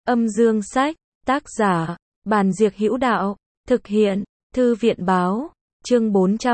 Âm dương sách, tác giả, Bàn Diệc Hữu Đạo, thực hiện, Thư viện báo, chương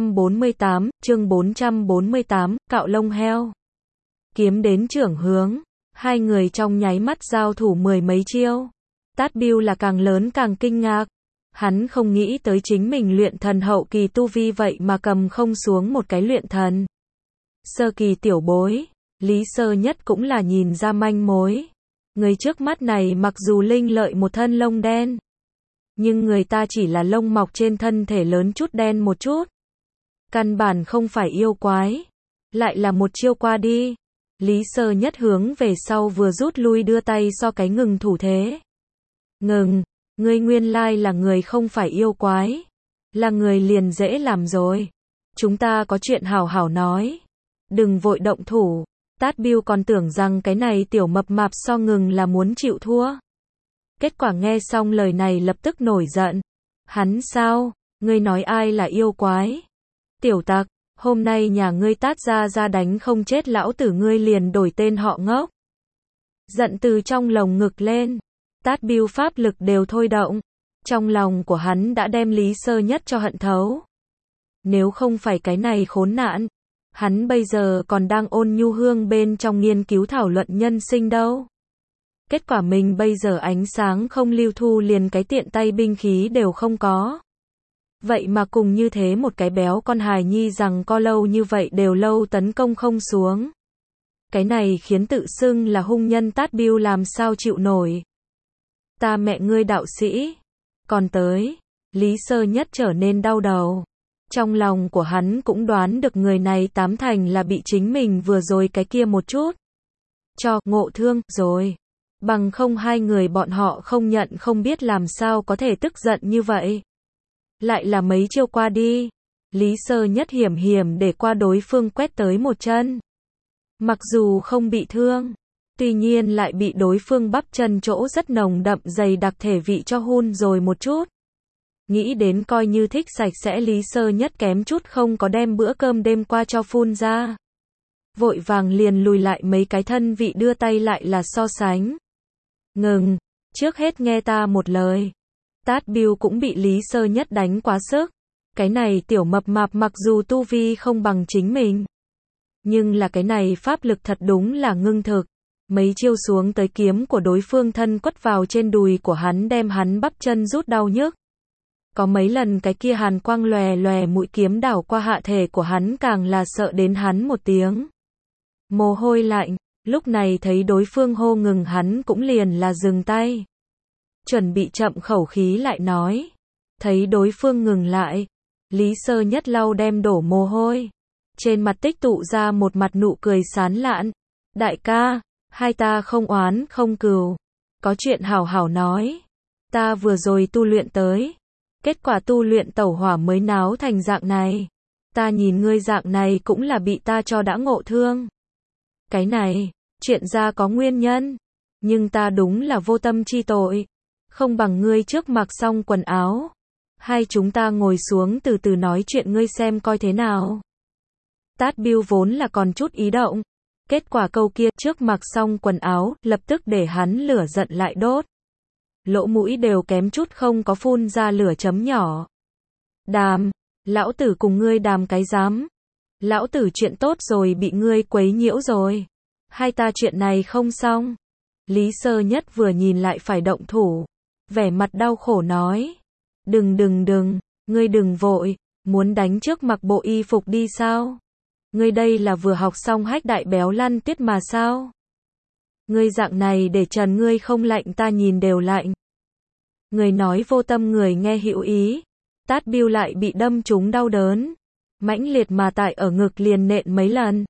448, cạo lông heo. Kiếm đến trưởng hướng, hai người trong nháy mắt giao thủ mười mấy chiêu. Tát Biêu là càng lớn càng kinh ngạc. Hắn không nghĩ tới chính mình luyện thần hậu kỳ tu vi vậy mà cầm không xuống một cái luyện thần sơ kỳ tiểu bối. Lý Sơ Nhất cũng là nhìn ra manh mối. Người trước mắt này mặc dù linh lợi một thân lông đen, nhưng người ta chỉ là lông mọc trên thân thể lớn chút đen một chút. Căn bản không phải yêu quái. Lại là một chiêu qua đi. Lý Sơ Nhất hướng về sau vừa rút lui đưa tay so cái ngừng thủ thế. Ngừng, ngươi nguyên lai là người không phải yêu quái. Là người liền dễ làm rồi. Chúng ta có chuyện hảo hảo nói. Đừng vội động thủ. Tát Biêu còn tưởng rằng cái này tiểu mập mạp so ngừng là muốn chịu thua. Kết quả nghe xong lời này lập tức nổi giận. Hắn sao? Ngươi nói ai là yêu quái? Tiểu tặc, hôm nay nhà ngươi Tát ra đánh không chết lão tử ngươi liền đổi tên họ ngốc. Giận từ trong lồng ngực lên. Tát Biêu pháp lực đều thôi động. Trong lòng của hắn đã đem Lý Sơ Nhất cho hận thấu. Nếu không phải cái này khốn nạn, hắn bây giờ còn đang ôn nhu hương bên trong nghiên cứu thảo luận nhân sinh đâu. Kết quả mình bây giờ ánh sáng không lưu thu liền cái tiện tay binh khí đều không có. Vậy mà cùng như thế một cái béo con hài nhi rằng co lâu như vậy đều lâu tấn công không xuống. Cái này khiến tự xưng là hung nhân Tát Biêu làm sao chịu nổi. Ta mẹ ngươi đạo sĩ. Còn tới, Lý Sơ Nhất trở nên đau đầu. Trong lòng của hắn cũng đoán được người này tám thành là bị chính mình vừa rồi cái kia một chút cho ngộ thương rồi. Bằng không hai người bọn họ không nhận không biết làm sao có thể tức giận như vậy. Lại là mấy chiêu qua đi. Lý Sơ Nhất hiểm hiểm để qua đối phương quét tới một chân. Mặc dù không bị thương, tuy nhiên lại bị đối phương bắp chân chỗ rất nồng đậm dày đặc thể vị cho hun rồi một chút. Nghĩ đến coi như thích sạch sẽ Lý Sơ Nhất kém chút không có đem bữa cơm đêm qua cho phun ra. Vội vàng liền lùi lại mấy cái thân vị đưa tay lại là so sánh. Ngừng, trước hết nghe ta một lời. Tát Biêu cũng bị Lý Sơ Nhất đánh quá sức. Cái này tiểu mập mạp mặc dù tu vi không bằng chính mình, nhưng là cái này pháp lực thật đúng là ngưng thực. Mấy chiêu xuống tới kiếm của đối phương thân quất vào trên đùi của hắn đem hắn bắp chân rút đau nhức. Có mấy lần cái kia hàn quang lòe lòe mũi kiếm đảo qua hạ thể của hắn càng là sợ đến hắn một tiếng mồ hôi lạnh. Lúc này thấy đối phương hô ngừng hắn cũng liền là dừng tay. Chuẩn bị chậm khẩu khí lại nói. Thấy đối phương ngừng lại, Lý Sơ Nhất lau đem đổ mồ hôi. Trên mặt tích tụ ra một mặt nụ cười sán lạn. Đại ca, hai ta không oán không cừu. Có chuyện hảo hảo nói. Ta vừa rồi tu luyện tới. Kết quả tu luyện tẩu hỏa mới náo thành dạng này. Ta nhìn ngươi dạng này cũng là bị ta cho đã ngộ thương. Cái này, chuyện ra có nguyên nhân. Nhưng ta đúng là vô tâm chi tội. Không bằng ngươi trước mặc xong quần áo. Hai chúng ta ngồi xuống từ từ nói chuyện ngươi xem coi thế nào. Tát Biêu vốn là còn chút ý động. Kết quả câu kia trước mặc xong quần áo, lập tức để hắn lửa giận lại đốt. Lỗ mũi đều kém chút không có phun ra lửa chấm nhỏ. Đàm, lão tử cùng ngươi đàm cái dám. Lão tử chuyện tốt rồi bị ngươi quấy nhiễu rồi. Hai ta chuyện này không xong. Lý Sơ Nhất vừa nhìn lại phải động thủ. Vẻ mặt đau khổ nói. Đừng, ngươi đừng vội, muốn đánh trước mặc bộ y phục đi sao? Ngươi đây là vừa học xong hách đại béo lăn tiết mà sao? Ngươi dạng này để trần ngươi không lạnh ta nhìn đều lạnh. Người nói vô tâm người nghe hữu ý. Tát Biêu lại bị đâm trúng đau đớn. Mãnh liệt mà tại ở ngực liền nện mấy lần.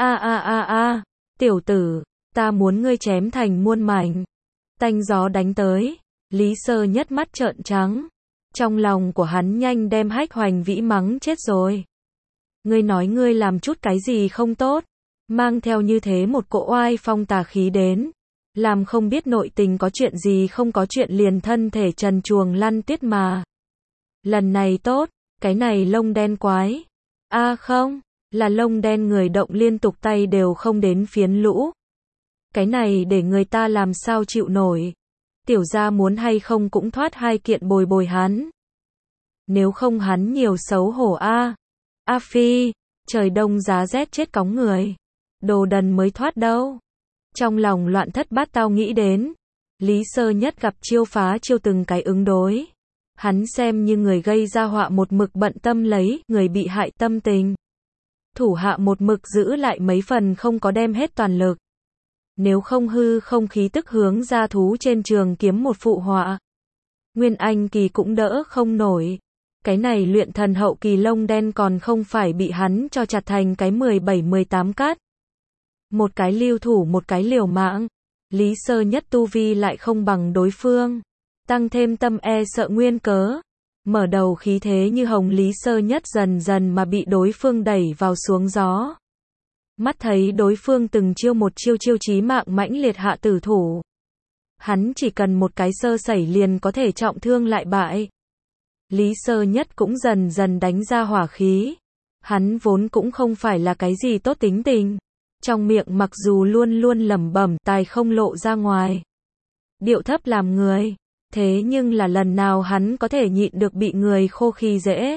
A, tiểu tử, ta muốn ngươi chém thành muôn mảnh. Tanh gió đánh tới. Lý Sơ Nhất mắt trợn trắng. Trong lòng của hắn nhanh đem Hách Hoành Vĩ mắng chết rồi. Ngươi nói ngươi làm chút cái gì không tốt. Mang theo như thế một cỗ oai phong tà khí đến. Làm không biết nội tình có chuyện gì không có chuyện liền thân thể trần truồng lăn tiết mà. Lần này tốt, cái này lông đen quái. Không, là lông đen người động liên tục tay đều không đến phiến lũ. Cái này để người ta làm sao chịu nổi. Tiểu gia muốn hay không cũng thoát hai kiện bồi bồi hắn. Nếu không hắn nhiều xấu hổ a. A Phi, trời đông giá rét chết cóng người. Đồ đần mới thoát đâu. Trong lòng loạn thất bát tao nghĩ đến. Lý Sơ Nhất gặp chiêu phá chiêu từng cái ứng đối. Hắn xem như người gây ra họa một mực bận tâm lấy người bị hại tâm tình. Thủ hạ một mực giữ lại mấy phần không có đem hết toàn lực. Nếu không hư không khí tức hướng ra thú trên trường kiếm một phụ họa. Nguyên Anh kỳ cũng đỡ không nổi. Cái này luyện thần hậu kỳ lông đen còn không phải bị hắn cho chặt thành cái 17-18 cát. Một cái lưu thủ một cái liều mạng. Lý Sơ Nhất tu vi lại không bằng đối phương. Tăng thêm tâm e sợ nguyên cớ. Mở đầu khí thế như hồng Lý Sơ Nhất dần dần mà bị đối phương đẩy vào xuống gió. Mắt thấy đối phương từng chiêu một chiêu chí mạng mãnh liệt hạ tử thủ. Hắn chỉ cần một cái sơ sẩy liền có thể trọng thương lại bại. Lý Sơ Nhất cũng dần dần đánh ra hỏa khí. Hắn vốn cũng không phải là cái gì tốt tính tình. Trong miệng mặc dù luôn luôn lẩm bẩm tài không lộ ra ngoài. Điệu thấp làm người. Thế nhưng là lần nào hắn có thể nhịn được bị người khô khi dễ.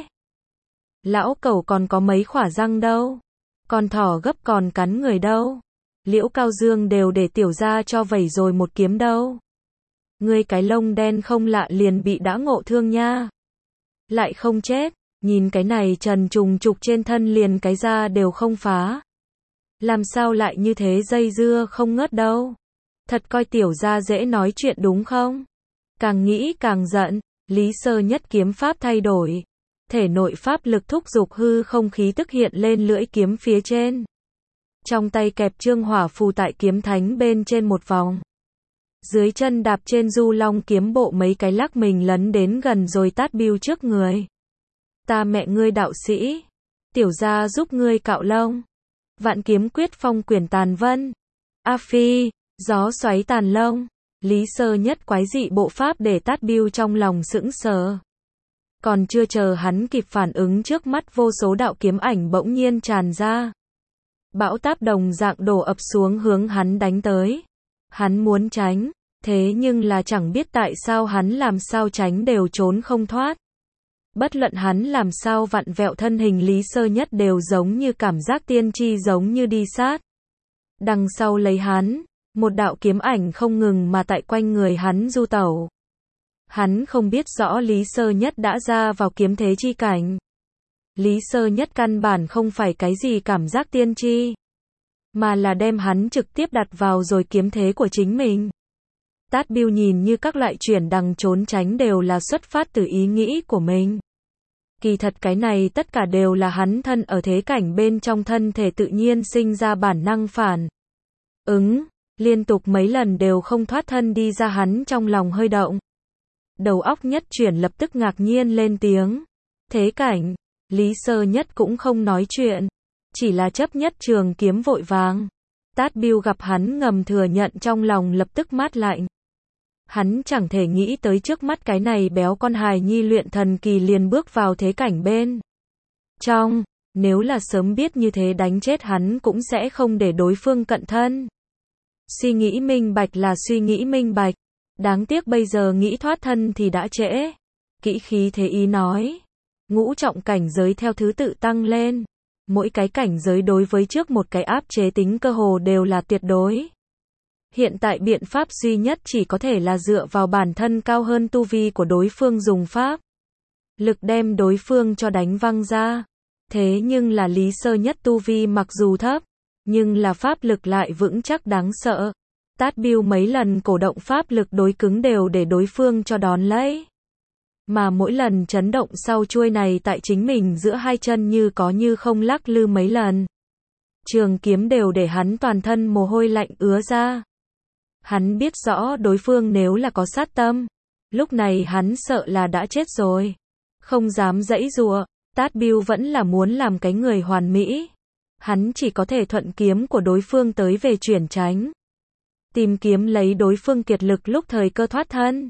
Lão cẩu còn có mấy khỏa răng đâu. Con thỏ gấp còn cắn người đâu. Liễu Cao Dương đều để tiểu gia cho vẩy rồi một kiếm đâu. Ngươi cái lông đen không lạ liền bị đã ngộ thương nha. Lại không chết, nhìn cái này trần trùng trục trên thân liền cái da đều không phá. Làm sao lại như thế dây dưa không ngớt đâu. Thật coi tiểu gia dễ nói chuyện đúng không? Càng nghĩ càng giận, Lý Sơ Nhất kiếm pháp thay đổi. Thể nội pháp lực thúc giục hư không khí tức hiện lên lưỡi kiếm phía trên. Trong tay kẹp trương hỏa phù tại kiếm thánh bên trên một vòng. Dưới chân đạp trên du long kiếm bộ mấy cái lắc mình lấn đến gần rồi tát biêu trước người. Ta mẹ ngươi đạo sĩ. Tiểu gia giúp ngươi cạo lông. Vạn kiếm quyết phong quyển tàn vân. A Phi, gió xoáy tàn lông. Lý Sơ Nhất quái dị bộ pháp để tát biêu trong lòng sững sờ. Còn chưa chờ hắn kịp phản ứng trước mắt vô số đạo kiếm ảnh bỗng nhiên tràn ra. Bão táp đồng dạng đổ ập xuống hướng hắn đánh tới. Hắn muốn tránh, thế nhưng là chẳng biết tại sao hắn làm sao tránh đều trốn không thoát. Bất luận hắn làm sao vặn vẹo thân hình Lý Sơ Nhất đều giống như cảm giác tiên tri giống như đi sát. Đằng sau lấy hắn, một đạo kiếm ảnh không ngừng mà tại quanh người hắn du tẩu. Hắn không biết rõ Lý Sơ Nhất đã ra vào kiếm thế chi cảnh. Lý Sơ Nhất căn bản không phải cái gì cảm giác tiên tri, mà là đem hắn trực tiếp đặt vào rồi kiếm thế của chính mình. Tát Biêu nhìn như các loại chuyển đằng trốn tránh đều là xuất phát từ ý nghĩ của mình. Kỳ thật cái này tất cả đều là hắn thân ở thế cảnh bên trong thân thể tự nhiên sinh ra bản năng phản ứng, liên tục mấy lần đều không thoát thân đi ra hắn trong lòng hơi động. Đầu óc nhất chuyển lập tức ngạc nhiên lên tiếng. Thế cảnh, Lý Sơ Nhất cũng không nói chuyện, chỉ là chấp nhất trường kiếm vội vàng. Tát Biêu gặp hắn ngầm thừa nhận trong lòng lập tức mát lạnh. Hắn chẳng thể nghĩ tới trước mắt cái này béo con hài nhi luyện thần kỳ liền bước vào thế cảnh bên trong, nếu là sớm biết như thế đánh chết hắn cũng sẽ không để đối phương cận thân. Suy nghĩ minh bạch là suy nghĩ minh bạch, đáng tiếc bây giờ nghĩ thoát thân thì đã trễ. Kỹ khí thế ý nói, ngũ trọng cảnh giới theo thứ tự tăng lên, mỗi cái cảnh giới đối với trước một cái áp chế tính cơ hồ đều là tuyệt đối. Hiện tại biện pháp duy nhất chỉ có thể là dựa vào bản thân cao hơn tu vi của đối phương dùng pháp lực đem đối phương cho đánh văng ra. Thế nhưng là Lý Sơ Nhất tu vi mặc dù thấp, nhưng là pháp lực lại vững chắc đáng sợ. Tát Biêu mấy lần cổ động pháp lực đối cứng đều để đối phương cho đón lấy. Mà mỗi lần chấn động sau chuôi này tại chính mình giữa hai chân như có như không lắc lư mấy lần. Trường kiếm đều để hắn toàn thân mồ hôi lạnh ứa ra. Hắn biết rõ đối phương nếu là có sát tâm, lúc này hắn sợ là đã chết rồi. Không dám giãy giụa, Tát Biêu vẫn là muốn làm cái người hoàn mỹ. Hắn chỉ có thể thuận kiếm của đối phương tới về chuyển tránh. Tìm kiếm lấy đối phương kiệt lực lúc thời cơ thoát thân.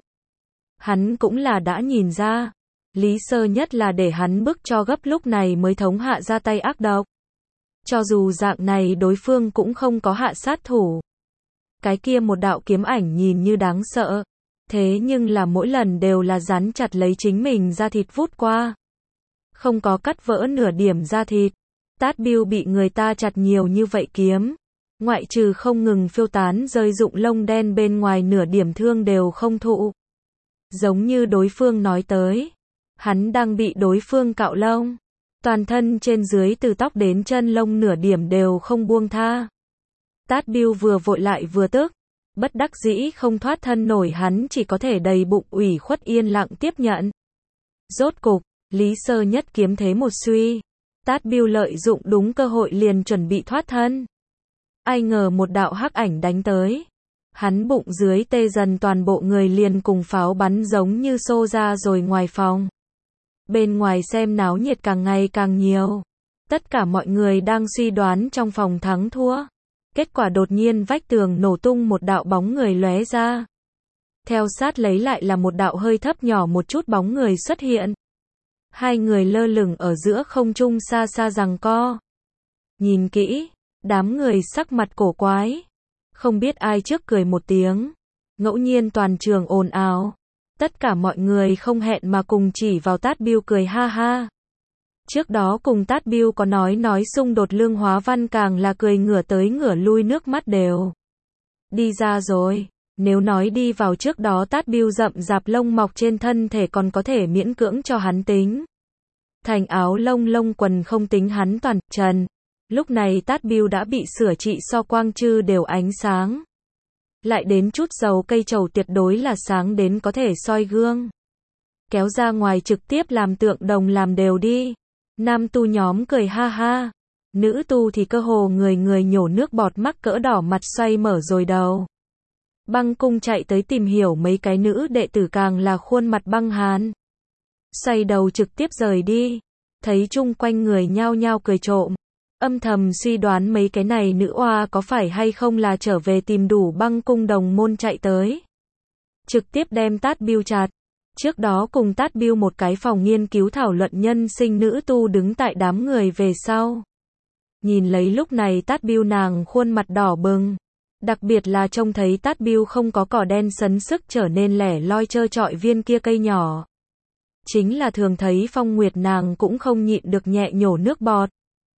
Hắn cũng là đã nhìn ra, Lý Sơ Nhất là để hắn bức cho gấp lúc này mới thống hạ ra tay ác độc. Cho dù dạng này đối phương cũng không có hạ sát thủ. Cái kia một đạo kiếm ảnh nhìn như đáng sợ, Thế nhưng là mỗi lần đều là dán chặt lấy chính mình da thịt vút qua. Không có cắt vỡ nửa điểm da thịt. Tát Bill bị người ta chặt nhiều như vậy kiếm. Ngoại trừ không ngừng phiêu tán rơi rụng lông đen bên ngoài, nửa điểm thương đều không thụ. Giống như đối phương nói tới. Hắn đang bị đối phương cạo lông. Toàn thân trên dưới từ tóc đến chân lông nửa điểm đều không buông tha. Tát Bill vừa vội lại vừa tức. Bất đắc dĩ không thoát thân nổi, hắn chỉ có thể đầy bụng ủy khuất yên lặng tiếp nhận. Rốt cục, Lý Sơ Nhất kiếm thế một suy. Tát Bill lợi dụng đúng cơ hội liền chuẩn bị thoát thân. Ai ngờ một đạo hắc ảnh đánh tới. Hắn bụng dưới tê dần, toàn bộ người liền cùng pháo bắn giống như xô ra rồi ngoài phòng. Bên ngoài xem náo nhiệt càng ngày càng nhiều. Tất cả mọi người đang suy đoán trong phòng thắng thua. Kết quả đột nhiên vách tường nổ tung, một đạo bóng người lóe ra. Theo sát lấy lại là một đạo hơi thấp nhỏ một chút bóng người xuất hiện. Hai người lơ lửng ở giữa không trung xa xa giằng co. Nhìn kỹ, đám người sắc mặt cổ quái. Không biết ai trước cười một tiếng. Ngẫu nhiên toàn trường ồn ào. Tất cả mọi người không hẹn mà cùng chỉ vào Tát Bill cười ha ha. Trước đó cùng Tát Bill có nói xung đột, Lương Hóa Văn càng là cười ngửa tới ngửa lui, nước mắt đều đi ra rồi. Nếu nói đi vào trước đó Tát Bill rậm rạp lông mọc trên thân thể còn có thể miễn cưỡng cho hắn tính. Thành áo lông lông quần không tính, hắn toàn trần. Lúc này Tát Bill đã bị sửa trị so quang chư đều ánh sáng. Lại đến chút dầu cây trầu tuyệt đối là sáng đến có thể soi gương. Kéo ra ngoài trực tiếp làm tượng đồng làm đều đi. Nam tu nhóm cười ha ha. Nữ tu thì cơ hồ người người nhổ nước bọt, mắc cỡ đỏ mặt xoay mở rồi đầu. Băng cung chạy tới tìm hiểu, mấy cái nữ đệ tử càng là khuôn mặt băng hàn. Xoay đầu trực tiếp rời đi. Thấy chung quanh người nhao nhao cười trộm. Âm thầm suy đoán mấy cái này nữ oa có phải hay không là trở về tìm đủ băng cung đồng môn chạy tới. Trực tiếp đem Tát Bill chặt. Trước đó cùng Tát Bill một cái phòng nghiên cứu thảo luận nhân sinh nữ tu đứng tại đám người về sau. Nhìn lấy lúc này Tát Bill, nàng khuôn mặt đỏ bừng. Đặc biệt là trông thấy Tát Bill không có cỏ đen sấn sức trở nên lẻ loi trơ trọi viên kia cây nhỏ. Chính là thường thấy Phong Nguyệt, nàng cũng không nhịn được nhẹ nhổ nước bọt.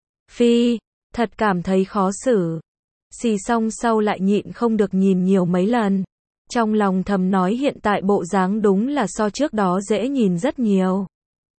Phi, thật cảm thấy khó xử. Xì xong sau lại nhịn không được nhìn nhiều mấy lần. Trong lòng thầm nói hiện tại bộ dáng đúng là so trước đó dễ nhìn rất nhiều.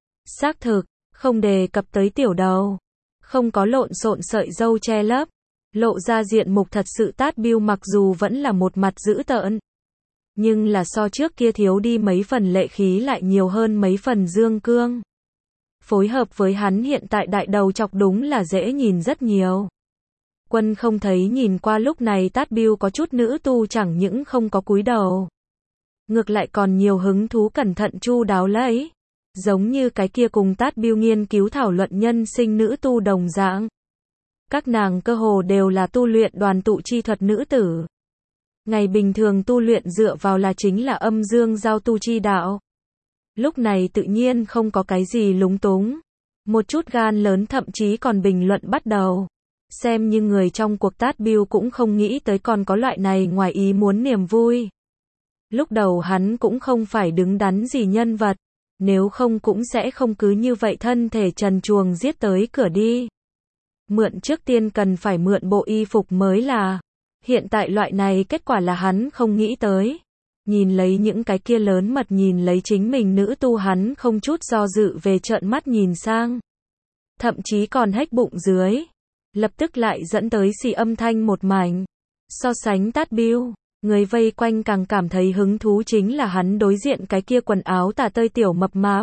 Xác thực, không đề cập tới tiểu đầu. Không có lộn xộn sợi râu che lấp. Lộ ra diện mục thật sự. Tát Bill mặc dù vẫn là một mặt dữ tợn. Nhưng là so trước kia thiếu đi mấy phần lệ khí, lại nhiều hơn mấy phần dương cương. Phối hợp với hắn hiện tại đại đầu chọc đúng là dễ nhìn rất nhiều. Quân không thấy nhìn qua lúc này Tát Bill có chút nữ tu chẳng những không có cúi đầu. Ngược lại còn nhiều hứng thú cẩn thận chu đáo lấy. Giống như cái kia cùng Tát Bill nghiên cứu thảo luận nhân sinh nữ tu đồng dạng. Các nàng cơ hồ đều là tu luyện đoàn tụ chi thuật nữ tử. Ngày bình thường tu luyện dựa vào là chính là âm dương giao tu chi đạo. Lúc này tự nhiên không có cái gì lúng túng. Một chút gan lớn thậm chí còn bình luận bắt đầu. Xem như người trong cuộc Tát Bill cũng không nghĩ tới còn có loại này ngoài ý muốn niềm vui. Lúc đầu hắn cũng không phải đứng đắn gì nhân vật. Nếu không cũng sẽ không cứ như vậy thân thể trần truồng giết tới cửa đi. Mượn trước tiên cần phải mượn bộ y phục mới là. Hiện tại loại này kết quả là hắn không nghĩ tới. Nhìn lấy những cái kia lớn mật nhìn lấy chính mình nữ tu, hắn không chút do dự về trợn mắt nhìn sang. Thậm chí còn hếch bụng dưới. Lập tức lại dẫn tới xì âm thanh một mảnh. So sánh Tát Bill, người vây quanh càng cảm thấy hứng thú chính là hắn đối diện cái kia quần áo tả tơi tiểu mập mạp.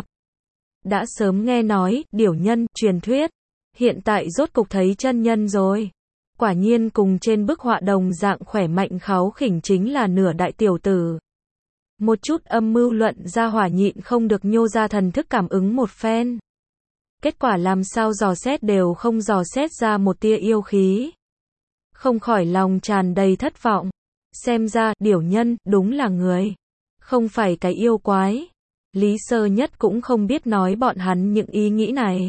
Đã sớm nghe nói, điểu nhân, truyền thuyết. Hiện tại rốt cục thấy chân nhân rồi. Quả nhiên cùng trên bức họa đồng dạng khỏe mạnh kháu khỉnh chính là nửa đại tiểu tử. Một chút âm mưu luận ra hỏa nhịn không được nhô ra thần thức cảm ứng một phen. Kết quả làm sao dò xét đều không dò xét ra một tia yêu khí. Không khỏi lòng tràn đầy thất vọng. Xem ra, điểu nhân, đúng là người. Không phải cái yêu quái. Lý Sơ Nhất cũng không biết nói bọn hắn những ý nghĩ này.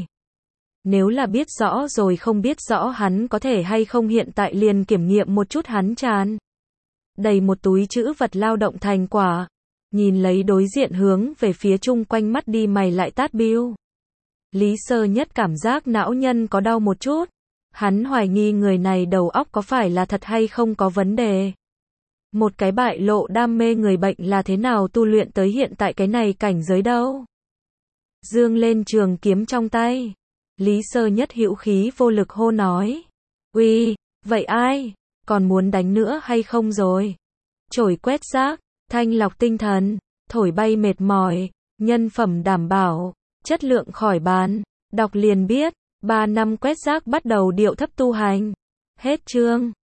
Nếu là biết rõ rồi không biết rõ hắn có thể hay không hiện tại liền kiểm nghiệm một chút hắn tràn đầy một túi trữ vật lao động thành quả. Nhìn lấy đối diện hướng về phía chung quanh mắt đi mày lại tát Bill. Lý Sơ Nhất cảm giác não nhân có đau một chút. Hắn hoài nghi người này đầu óc có phải là thật hay không có vấn đề. Một cái bại lộ đam mê người bệnh là thế nào tu luyện tới hiện tại cái này cảnh giới đâu. Dương lên trường kiếm trong tay. Lý Sơ Nhất hữu khí vô lực hô nói. Uy, vậy ai? Còn muốn đánh nữa hay không rồi? Chổi quét rác, thanh lọc tinh thần, thổi bay mệt mỏi, nhân phẩm đảm bảo, chất lượng khỏi bàn. Đọc liền biết, 3 năm quét rác bắt đầu điệu thấp tu hành. Hết chương.